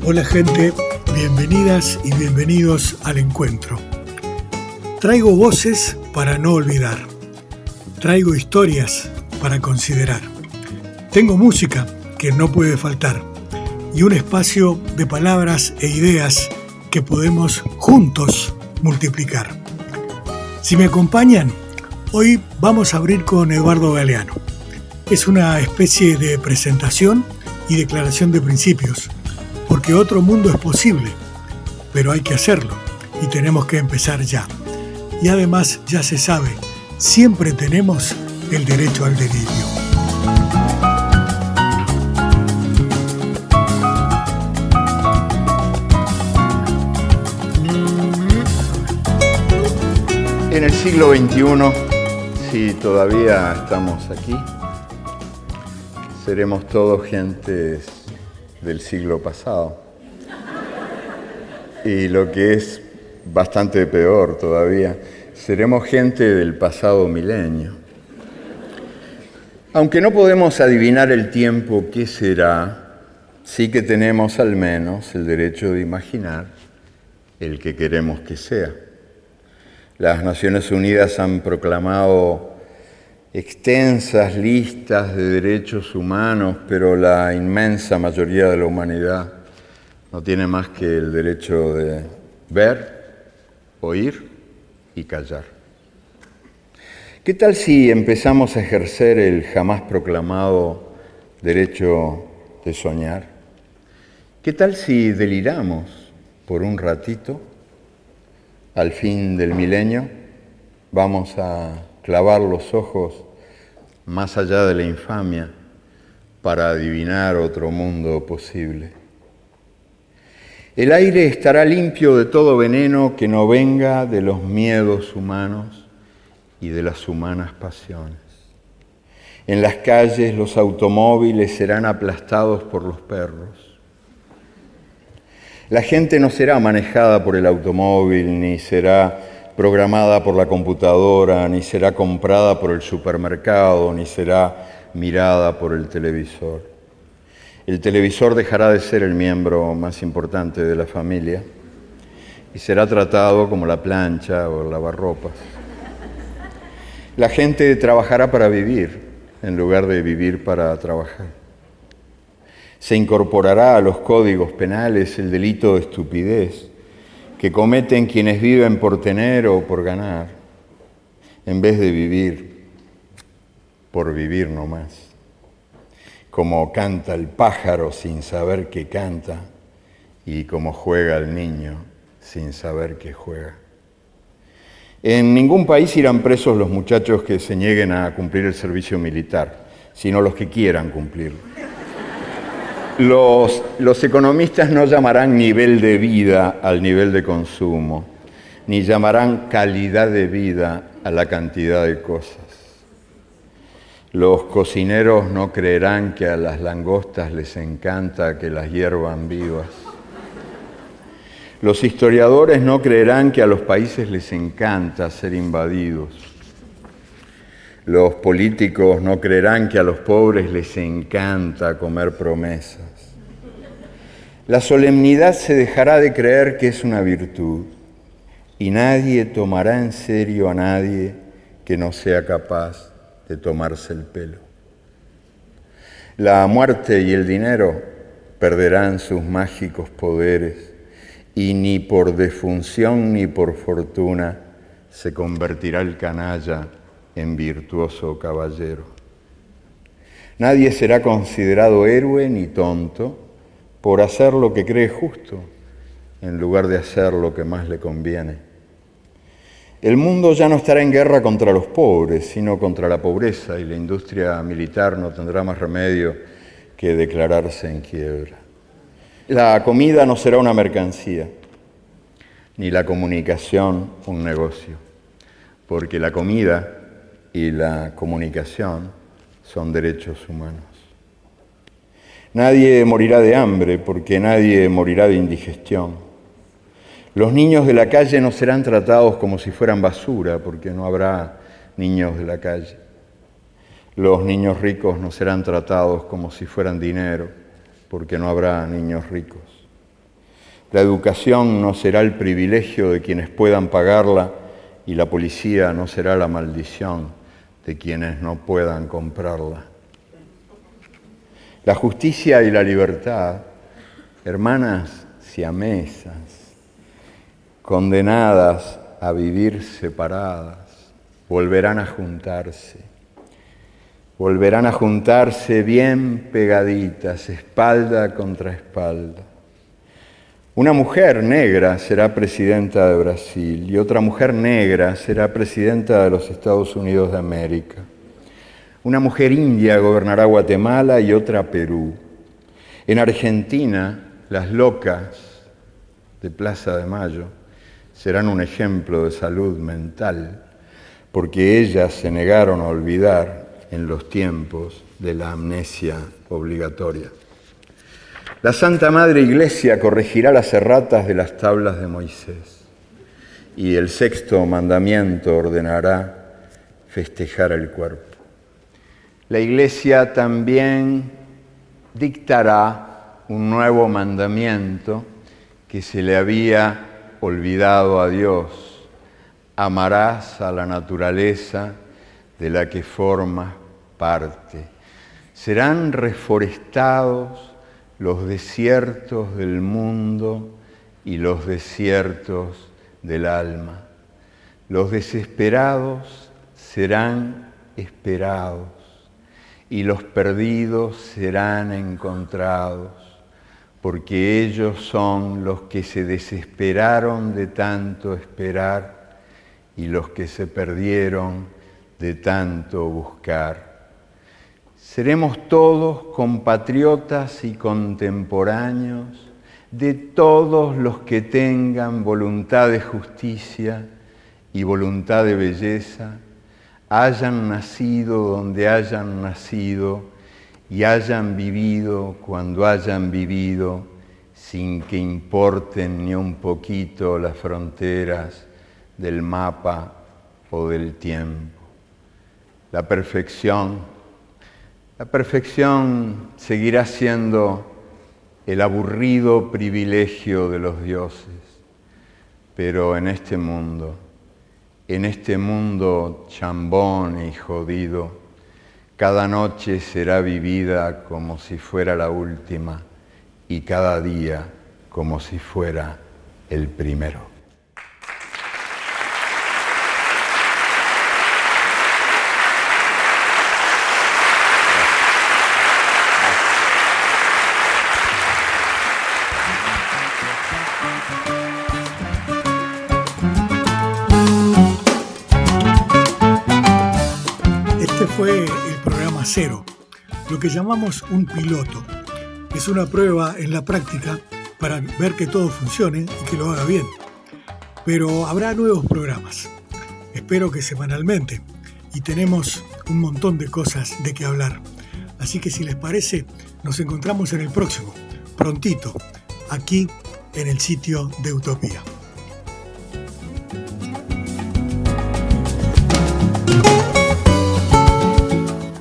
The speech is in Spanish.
Hola gente, bienvenidas y bienvenidos al encuentro. Traigo voces para no olvidar. Traigo historias para considerar. Tengo música que no puede faltar y un espacio de palabras e ideas que podemos juntos multiplicar. Si me acompañan, hoy vamos a abrir con Eduardo Galeano. Es una especie de presentación y declaración de principios, porque otro mundo es posible, pero hay que hacerlo y tenemos que empezar ya. Y además, ya se sabe, siempre tenemos el derecho al delirio. En el siglo XXI, si todavía estamos aquí, seremos todos gentes del siglo pasado. Y lo que es bastante peor todavía, seremos gente del pasado milenio. Aunque no podemos adivinar el tiempo que será, sí que tenemos al menos el derecho de imaginar el que queremos que sea. Las Naciones Unidas han proclamado extensas listas de derechos humanos, pero la inmensa mayoría de la humanidad no tiene más que el derecho de ver, oír y callar. ¿Qué tal si empezamos a ejercer el jamás proclamado derecho de soñar? ¿Qué tal si deliramos por un ratito? Al fin del milenio vamos a clavar los ojos más allá de la infamia para adivinar otro mundo posible. El aire estará limpio de todo veneno que no venga de los miedos humanos y de las humanas pasiones. En las calles los automóviles serán aplastados por los perros. La gente no será manejada por el automóvil, ni será programada por la computadora, ni será comprada por el supermercado, ni será mirada por el televisor. El televisor dejará de ser el miembro más importante de la familia y será tratado como la plancha o el lavarropas. La gente trabajará para vivir en lugar de vivir para trabajar. Se incorporará a los códigos penales el delito de estupidez que cometen quienes viven por tener o por ganar, en vez de vivir por vivir nomás. Como canta el pájaro sin saber que canta y como juega el niño sin saber que juega. En ningún país irán presos los muchachos que se nieguen a cumplir el servicio militar, sino los que quieran cumplirlo. Los economistas no llamarán nivel de vida al nivel de consumo, ni llamarán calidad de vida a la cantidad de cosas. Los cocineros no creerán que a las langostas les encanta que las hiervan vivas. Los historiadores no creerán que a los países les encanta ser invadidos. Los políticos no creerán que a los pobres les encanta comer promesas. La solemnidad se dejará de creer que es una virtud y nadie tomará en serio a nadie que no sea capaz de tomarse el pelo. La muerte y el dinero perderán sus mágicos poderes y ni por defunción ni por fortuna se convertirá el canalla en virtuoso caballero. Nadie será considerado héroe ni tonto por hacer lo que cree justo, en lugar de hacer lo que más le conviene. El mundo ya no estará en guerra contra los pobres, sino contra la pobreza, y la industria militar no tendrá más remedio que declararse en quiebra. La comida no será una mercancía, ni la comunicación un negocio, porque la comida y la comunicación son derechos humanos. Nadie morirá de hambre porque nadie morirá de indigestión. Los niños de la calle no serán tratados como si fueran basura porque no habrá niños de la calle. Los niños ricos no serán tratados como si fueran dinero porque no habrá niños ricos. La educación no será el privilegio de quienes puedan pagarla y la policía no será la maldición de quienes no puedan comprarla. La justicia y la libertad, hermanas siamesas, condenadas a vivir separadas, volverán a juntarse bien pegaditas, espalda contra espalda. Una mujer negra será presidenta de Brasil y otra mujer negra será presidenta de los Estados Unidos de América. Una mujer india gobernará Guatemala y otra Perú. En Argentina, las locas de Plaza de Mayo serán un ejemplo de salud mental, porque ellas se negaron a olvidar en los tiempos de la amnesia obligatoria. La Santa Madre Iglesia corregirá las erratas de las tablas de Moisés y el sexto mandamiento ordenará festejar el cuerpo. La Iglesia también dictará un nuevo mandamiento que se le había olvidado a Dios: amarás a la naturaleza de la que formas parte. Serán reforestados los desiertos del mundo y los desiertos del alma. Los desesperados serán esperados y los perdidos serán encontrados, porque ellos son los que se desesperaron de tanto esperar y los que se perdieron de tanto buscar. Seremos todos compatriotas y contemporáneos de todos los que tengan voluntad de justicia y voluntad de belleza, hayan nacido donde hayan nacido y hayan vivido cuando hayan vivido, sin que importen ni un poquito las fronteras del mapa o del tiempo. La perfección seguirá siendo el aburrido privilegio de los dioses, pero en este mundo chambón y jodido, cada noche será vivida como si fuera la última y cada día como si fuera el primero. Fue el programa 0, lo que llamamos un piloto. Es una prueba en la práctica para ver que todo funcione y que lo haga bien. Pero habrá nuevos programas, espero que semanalmente, y tenemos un montón de cosas de qué hablar. Así que si les parece, nos encontramos en el próximo, prontito, aquí en el sitio de Utopía.